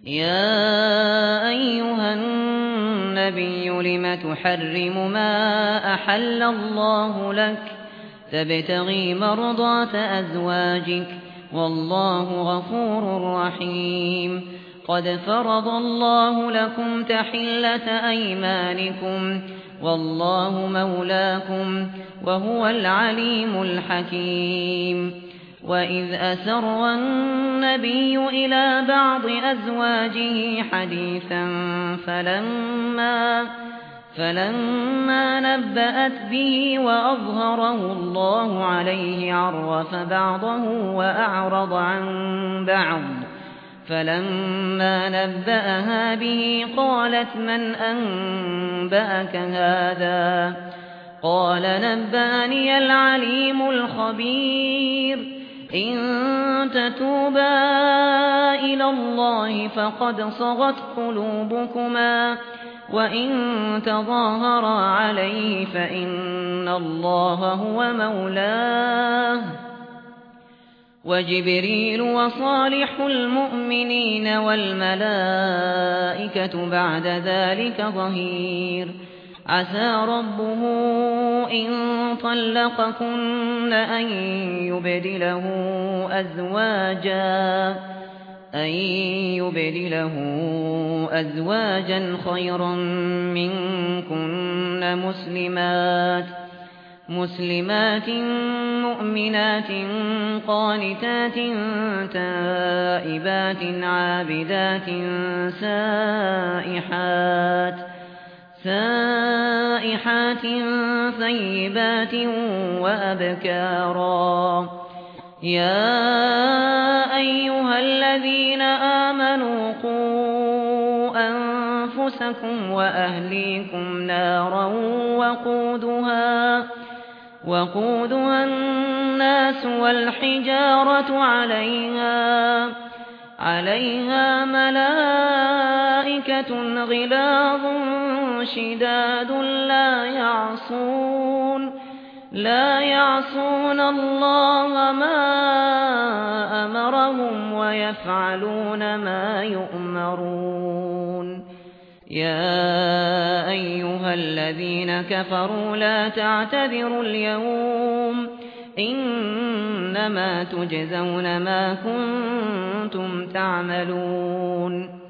يا أيها النبي لم تحرم ما أحل الله لك تبتغي مرضات أزواجك والله غفور رحيم قد فرض الله لكم تحلة أيمانكم والله مولاكم وهو العليم الحكيم وإذ أسر النبي إلى بعض أزواجه حديثا فلما نبأت به وأظهره الله عليه عرف بعضه وأعرض عن بعض فلما نبأها به قالت من أنبأك هذا قال نبأني العليم الخبير إن تتوبا إلى الله فقد صغت قلوبكما وإن تظاهرا عليه فإن الله هو مولاه وجبريل وصالح المؤمنين والملائكة بعد ذلك ظهير عسى ربه إن طلقكن أن يبدله أزواجا خيرا منكن مسلمات مؤمنات قانتات تائبات عابدات سائحات ثيبات وأبكارا يا أيها الذين آمنوا قوا أنفسكم وأهليكم نارا وقودها الناس والحجارة عليها ملائكة غلاظ شداد لا يعصون الله ما أمرهم ويفعلون ما يؤمرون يا أيها الذين كفروا لا تعتذروا اليوم إنما تجزون ما كنتم تعملون